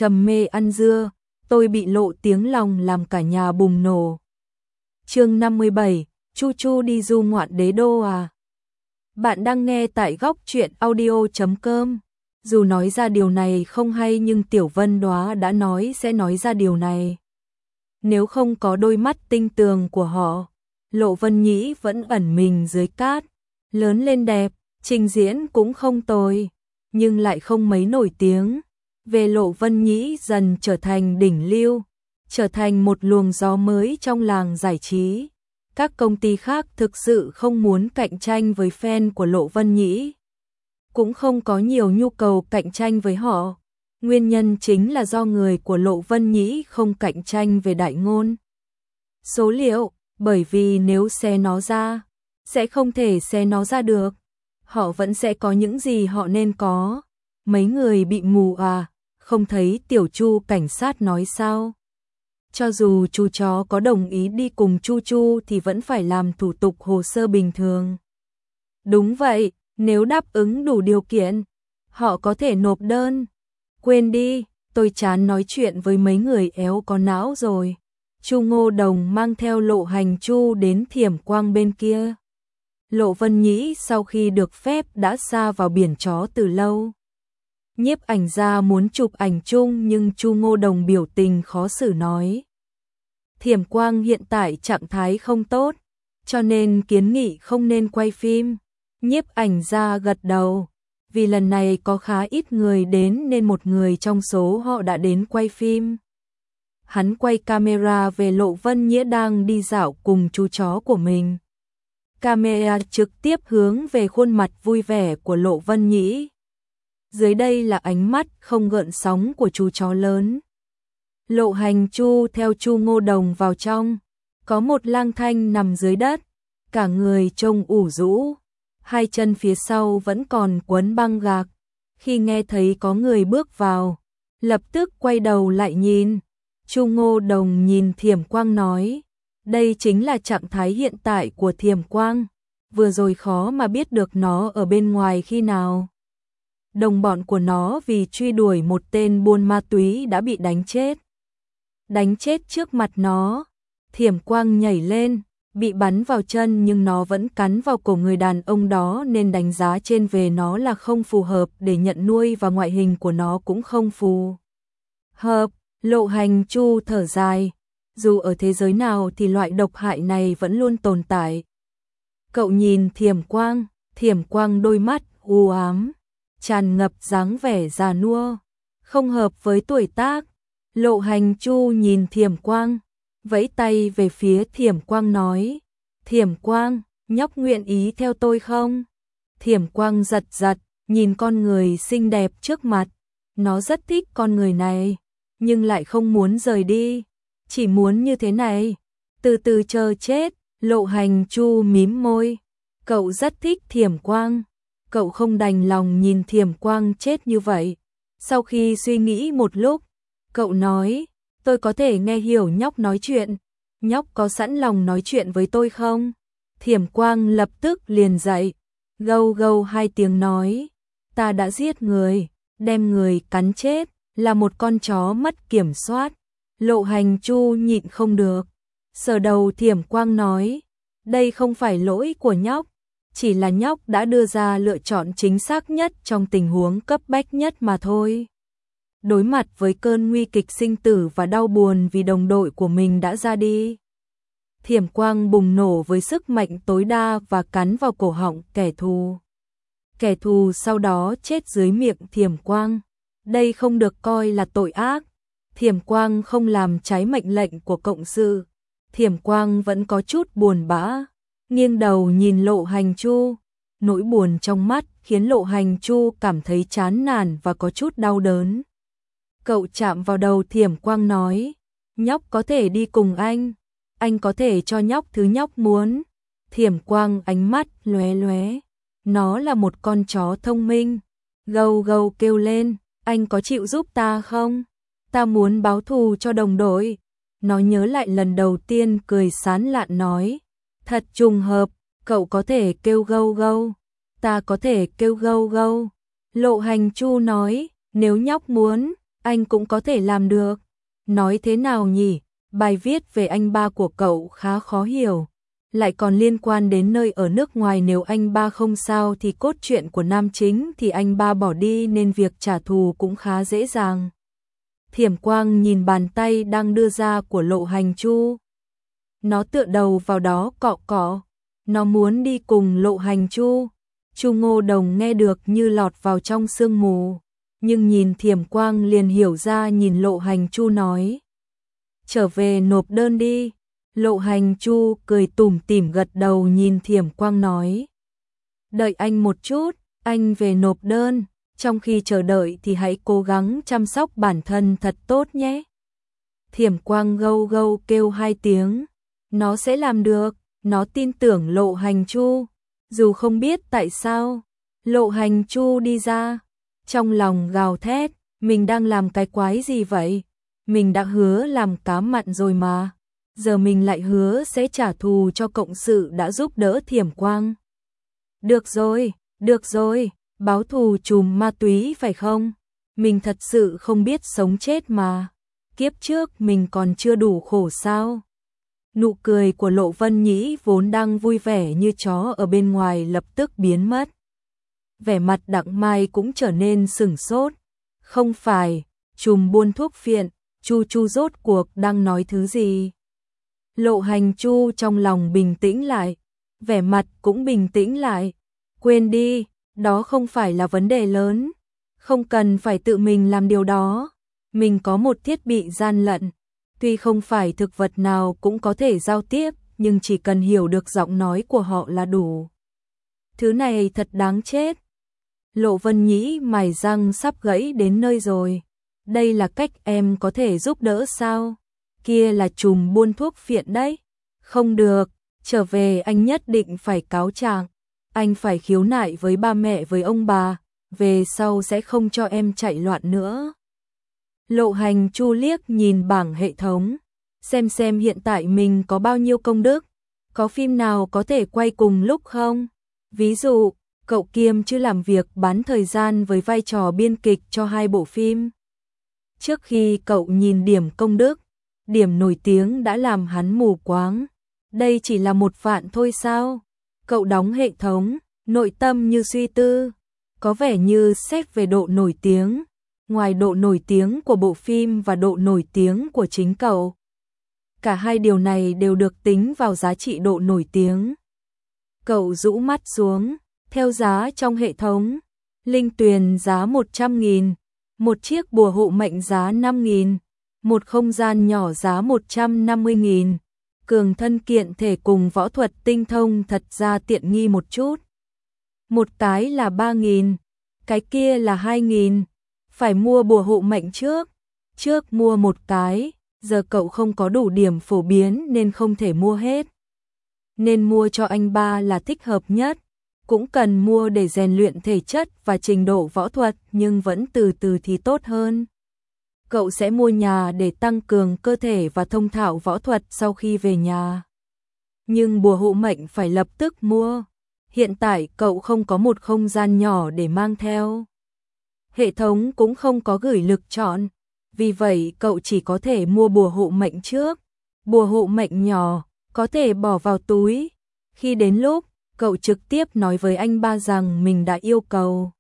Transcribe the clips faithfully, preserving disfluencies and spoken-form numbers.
trầm mê ăn dưa, tôi bị lộ tiếng lòng làm cả nhà bùng nổ. Chương năm mươi bảy, Chu Chu đi du ngoạn đế đô à? Bạn đang nghe tại góc truyện audio chấm com. Dù nói ra điều này không hay nhưng Tiểu Vân Đoá đã nói sẽ nói ra điều này. Nếu không có đôi mắt tinh tường của họ, Lộ Vân Nhĩ vẫn ẩn mình dưới cát, lớn lên đẹp, trình diễn cũng không tồi, nhưng lại không mấy nổi tiếng. Về Lộ Vân Nhĩ dần trở thành đỉnh lưu, trở thành một luồng gió mới trong làng giải trí. Các công ty khác thực sự không muốn cạnh tranh với fan của Lộ Vân Nhĩ, cũng không có nhiều nhu cầu cạnh tranh với họ. Nguyên nhân chính là do người của Lộ Vân Nhĩ không cạnh tranh về đại ngôn số liệu, bởi vì nếu xé nó ra, sẽ không thể xé nó ra được. Họ vẫn sẽ có những gì họ nên có. Mấy người bị mù à, không thấy Tiểu Chu cảnh sát nói sao? Cho dù chú chó có đồng ý đi cùng Chu Chu thì vẫn phải làm thủ tục hồ sơ bình thường. Đúng vậy, nếu đáp ứng đủ điều kiện, họ có thể nộp đơn. Quên đi, tôi chán nói chuyện với mấy người éo có não rồi. Chu Ngô Đồng mang theo Lộ Hành Chu đến Thiểm Quang bên kia. Lộ Vân Nhĩ sau khi được phép đã sa vào biển chó từ lâu. Nhiếp ảnh gia muốn chụp ảnh chung nhưng Chu Ngô Đồng biểu tình khó xử nói. Thiểm Quang hiện tại trạng thái không tốt, cho nên kiến nghị không nên quay phim. Nhiếp ảnh gia gật đầu, vì lần này có khá ít người đến nên một người trong số họ đã đến quay phim. Hắn quay camera về Lộ Vân Nhĩ đang đi dạo cùng chú chó của mình. Camera trực tiếp hướng về khuôn mặt vui vẻ của Lộ Vân Nhĩ. Dưới đây là ánh mắt không gợn sóng của chú chó lớn. Lộ Hành Chu theo Chu Ngô Đồng vào trong, có một lang thanh nằm dưới đất, cả người trông ủ rũ, hai chân phía sau vẫn còn quấn băng gạc. Khi nghe thấy có người bước vào, lập tức quay đầu lại nhìn. Chu Ngô Đồng nhìn Thiểm Quang nói, đây chính là trạng thái hiện tại của Thiểm Quang, vừa rồi khó mà biết được nó ở bên ngoài khi nào. Đồng bọn của nó vì truy đuổi một tên buôn ma túy đã bị đánh chết. Đánh chết trước mặt nó, Thiểm Quang nhảy lên, bị bắn vào chân nhưng nó vẫn cắn vào cổ người đàn ông đó nên đánh giá trên về nó là không phù hợp để nhận nuôi và ngoại hình của nó cũng không phù hợp. Lộ Hành Chu thở dài, dù ở thế giới nào thì loại độc hại này vẫn luôn tồn tại. Cậu nhìn Thiểm Quang, Thiểm Quang đôi mắt u ám, tràn ngập dáng vẻ già nua, không hợp với tuổi tác. Lộ Hành Chu nhìn Thiểm Quang, vẫy tay về phía Thiểm Quang nói, Thiểm Quang, nhóc nguyện ý theo tôi không? Thiểm Quang giật giật, nhìn con người xinh đẹp trước mặt, nó rất thích con người này, nhưng lại không muốn rời đi, chỉ muốn như thế này, từ từ chờ chết. Lộ Hành Chu mím môi, cậu rất thích Thiểm Quang, cậu không đành lòng nhìn Thiểm Quang chết như vậy. Sau khi suy nghĩ một lúc, cậu nói, tôi có thể nghe hiểu nhóc nói chuyện, nhóc có sẵn lòng nói chuyện với tôi không? Thiểm Quang lập tức liền dậy, gâu gâu hai tiếng nói, ta đã giết người, đem người cắn chết, là một con chó mất kiểm soát. Lộ Hành Chu nhịn không được, sờ đầu Thiểm Quang nói, đây không phải lỗi của nhóc, chỉ là nhóc đã đưa ra lựa chọn chính xác nhất trong tình huống cấp bách nhất mà thôi. Đối mặt với cơn nguy kịch sinh tử và đau buồn vì đồng đội của mình đã ra đi, Thiểm Quang bùng nổ với sức mạnh tối đa và cắn vào cổ họng kẻ thù. Kẻ thù sau đó chết dưới miệng Thiểm Quang. Đây không được coi là tội ác. Thiểm Quang không làm trái mệnh lệnh của cộng sự. Thiểm Quang vẫn có chút buồn bã, nghiêng đầu nhìn Lộ Hành Chu. Nỗi buồn trong mắt khiến Lộ Hành Chu cảm thấy chán nản và có chút đau đớn. Cậu chạm vào đầu Thiểm Quang nói, nhóc có thể đi cùng anh, anh có thể cho nhóc thứ nhóc muốn. Thiểm Quang ánh mắt lóe lóe, nó là một con chó thông minh, gâu gâu kêu lên, anh có chịu giúp ta không? Ta muốn báo thù cho đồng đội. Nó nhớ lại lần đầu tiên cười sán lạn nói, thật trùng hợp, cậu có thể kêu gâu gâu, ta có thể kêu gâu gâu. Lộ Hành Chu nói, nếu nhóc muốn, anh cũng có thể làm được. Nói thế nào nhỉ? Bài viết về anh ba của cậu khá khó hiểu, lại còn liên quan đến nơi ở nước ngoài. Nếu anh ba không sao thì cốt truyện của nam chính thì anh ba bỏ đi nên việc trả thù cũng khá dễ dàng. Thiểm Quang nhìn bàn tay đang đưa ra của Lộ Hành Chu. Nó tựa đầu vào đó cọ cọ. Nó muốn đi cùng Lộ Hành Chu. Chu Ngô Đồng nghe được như lọt vào trong sương mù. Nhưng nhìn Thiểm Quang liền hiểu ra, nhìn Lộ Hành Chu nói. Trở về nộp đơn đi. Lộ Hành Chu cười tủm tỉm gật đầu, nhìn Thiểm Quang nói. Đợi anh một chút, anh về nộp đơn. Trong khi chờ đợi thì hãy cố gắng chăm sóc bản thân thật tốt nhé. Thiểm Quang gâu gâu kêu hai tiếng. Nó sẽ làm được, nó tin tưởng Lộ Hành Chu. Dù không biết tại sao, Lộ Hành Chu đi ra. Trong lòng gào thét, mình đang làm cái quái gì vậy? Mình đã hứa làm cá mặn rồi mà. Giờ mình lại hứa sẽ trả thù cho cộng sự đã giúp đỡ Thiểm Quang. Được rồi, được rồi, báo thù trùm ma túy phải không? Mình thật sự không biết sống chết mà. Kiếp trước mình còn chưa đủ khổ sao? Nụ cười của Lộ Vân Nhĩ vốn đang vui vẻ như chó ở bên ngoài lập tức biến mất. Vẻ mặt Đặng Mai cũng trở nên sửng sốt. Không phải, trùm buôn thuốc phiện, Chu Chu rốt cuộc đang nói thứ gì? Lộ Hành Chu trong lòng bình tĩnh lại, vẻ mặt cũng bình tĩnh lại. Quên đi, đó không phải là vấn đề lớn, không cần phải tự mình làm điều đó. Mình có một thiết bị gian lận, tuy không phải thực vật nào cũng có thể giao tiếp, nhưng chỉ cần hiểu được giọng nói của họ là đủ. Thứ này thật đáng chết. Lộ Vân Nhĩ mài răng sắp gãy đến nơi rồi. Đây là cách em có thể giúp đỡ sao? Kia là trùm buôn thuốc phiện đấy. Không được, trở về anh nhất định phải cáo trạng. Anh phải khiếu nại với ba mẹ, với ông bà, về sau sẽ không cho em chạy loạn nữa. Lộ Hành Chu liếc nhìn bảng hệ thống, xem xem hiện tại mình có bao nhiêu công đức, có phim nào có thể quay cùng lúc không? Ví dụ, cậu Kiêm chứ làm việc bán thời gian với vai trò biên kịch cho hai bộ phim. Trước khi cậu nhìn điểm công đức, điểm nổi tiếng đã làm hắn mù quáng. Đây chỉ là một vạn thôi sao? Cậu đóng hệ thống, nội tâm như suy tư, có vẻ như xét về độ nổi tiếng, ngoài độ nổi tiếng của bộ phim và độ nổi tiếng của chính cậu. Cả hai điều này đều được tính vào giá trị độ nổi tiếng. Cậu rũ mắt xuống, theo giá trong hệ thống, linh tuyền giá một trăm nghìn, một chiếc bùa hộ mệnh giá năm nghìn, một không gian nhỏ giá một trăm năm mươi nghìn. Cường thân kiện thể cùng võ thuật tinh thông thật ra tiện nghi một chút. Một cái là ba nghìn, cái kia là hai nghìn. Phải mua bùa hộ mệnh trước. Trước mua một cái, giờ cậu không có đủ điểm phổ biến nên không thể mua hết. Nên mua cho anh ba là thích hợp nhất. Cũng cần mua để rèn luyện thể chất và trình độ võ thuật, nhưng vẫn từ từ thì tốt hơn. Cậu sẽ mua nhà để tăng cường cơ thể và thông thạo võ thuật sau khi về nhà. Nhưng bùa hộ mệnh phải lập tức mua. Hiện tại cậu không có một không gian nhỏ để mang theo. Hệ thống cũng không có gửi lựa chọn. Vì vậy cậu chỉ có thể mua bùa hộ mệnh trước. Bùa hộ mệnh nhỏ, có thể bỏ vào túi. Khi đến lúc, cậu trực tiếp nói với anh ba rằng mình đã yêu cầu.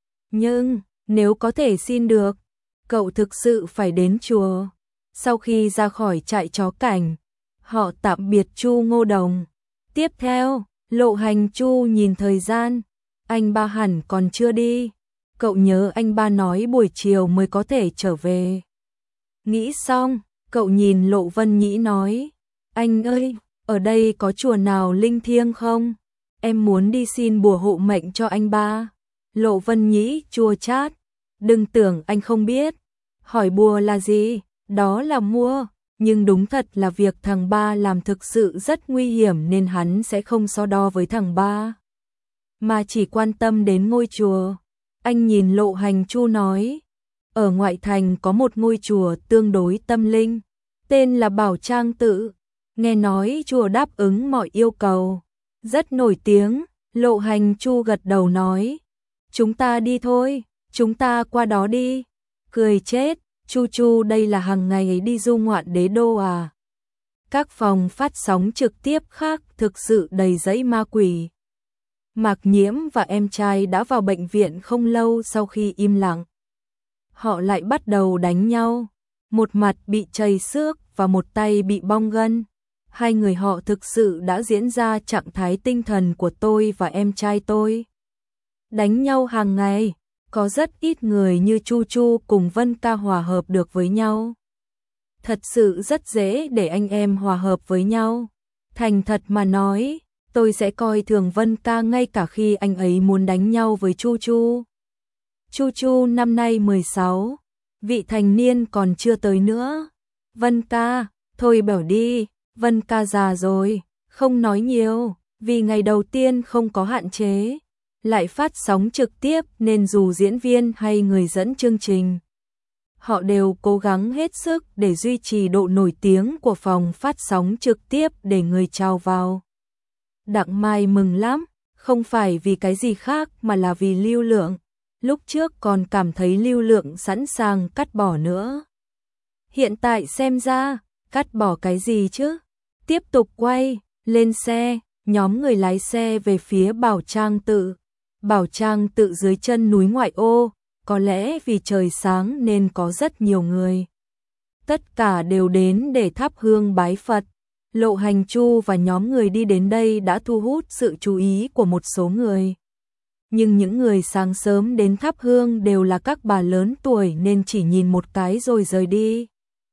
Nhưng, nếu có thể xin được, cậu thực sự phải đến chùa. Sau khi ra khỏi trại chó cảnh, họ tạm biệt Chu Ngô Đồng. Tiếp theo, Lộ Hành Chu nhìn thời gian, anh ba hẳn còn chưa đi. Cậu nhớ anh ba nói buổi chiều mới có thể trở về. Nghĩ xong, cậu nhìn Lộ Vân Nhĩ nói, anh ơi, ở đây có chùa nào linh thiêng không? Em muốn đi xin bùa hộ mệnh cho anh ba. Lộ Vân Nhĩ chua chát, đừng tưởng anh không biết. Hỏi bùa là gì? Đó là mua. Nhưng đúng thật là việc thằng ba làm thực sự rất nguy hiểm nên hắn sẽ không so đo với thằng ba, mà chỉ quan tâm đến ngôi chùa. Anh nhìn Lộ Hành Chu nói, ở ngoại thành có một ngôi chùa tương đối tâm linh, tên là Bảo Trang Tự. Nghe nói chùa đáp ứng mọi yêu cầu, rất nổi tiếng. Lộ Hành Chu gật đầu nói, chúng ta đi thôi, chúng ta qua đó đi. Cười chết, Chu Chu đây là hàng ngày ấy đi du ngoạn đế đô à? Các phòng phát sóng trực tiếp khác thực sự đầy dẫy ma quỷ. Mạc Nhiễm và em trai đã vào bệnh viện không lâu sau khi im lặng. Họ lại bắt đầu đánh nhau, một mặt bị chảy xước và một tay bị bong gân. Hai người họ thực sự đã diễn ra trạng thái tinh thần của tôi và em trai tôi. Đánh nhau hàng ngày, có rất ít người như Chu Chu cùng Vân Ca hòa hợp được với nhau. Thật sự rất dễ để anh em hòa hợp với nhau. Thành thật mà nói, tôi sẽ coi thường Vân Ca ngay cả khi anh ấy muốn đánh nhau với Chu Chu. Chu Chu năm nay mười sáu, vị thành niên còn chưa tới nữa. Vân Ca, thôi bảo đi, Vân Ca già rồi, không nói nhiều, vì ngày đầu tiên không có hạn chế, lại phát sóng trực tiếp nên dù diễn viên hay người dẫn chương trình, họ đều cố gắng hết sức để duy trì độ nổi tiếng của phòng phát sóng trực tiếp để người chào vào. Đặng Mai mừng lắm, không phải vì cái gì khác mà là vì lưu lượng. Lúc trước còn cảm thấy lưu lượng sẵn sàng cắt bỏ nữa. Hiện tại xem ra, cắt bỏ cái gì chứ? Tiếp tục quay, lên xe, nhóm người lái xe về phía Bảo Trang Tự. Bảo Trang Tự dưới chân núi ngoại ô, có lẽ vì trời sáng nên có rất nhiều người. Tất cả đều đến để thắp hương bái Phật. Lộ Hành Chu và nhóm người đi đến đây đã thu hút sự chú ý của một số người. Nhưng những người sáng sớm đến thắp hương đều là các bà lớn tuổi nên chỉ nhìn một cái rồi rời đi.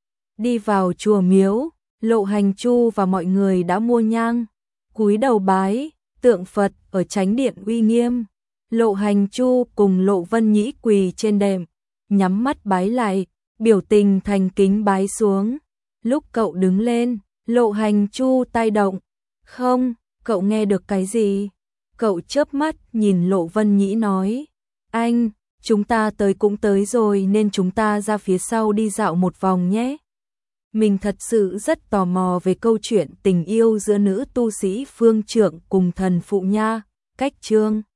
Đi vào chùa miếu, Lộ Hành Chu và mọi người đã mua nhang, cúi đầu bái, tượng Phật ở chánh điện uy nghiêm. Lộ Hành Chu cùng Lộ Vân Nhĩ quỳ trên đệm, nhắm mắt bái lại, biểu tình thành kính bái xuống. Lúc cậu đứng lên, Lộ Hành Chu tay động. Không, cậu nghe được cái gì? Cậu chớp mắt nhìn Lộ Vân Nhĩ nói. Anh, chúng ta tới cũng tới rồi nên chúng ta ra phía sau đi dạo một vòng nhé. Mình thật sự rất tò mò về câu chuyện tình yêu giữa nữ tu sĩ Phương Trượng cùng thần phụ nha, Cách Trương.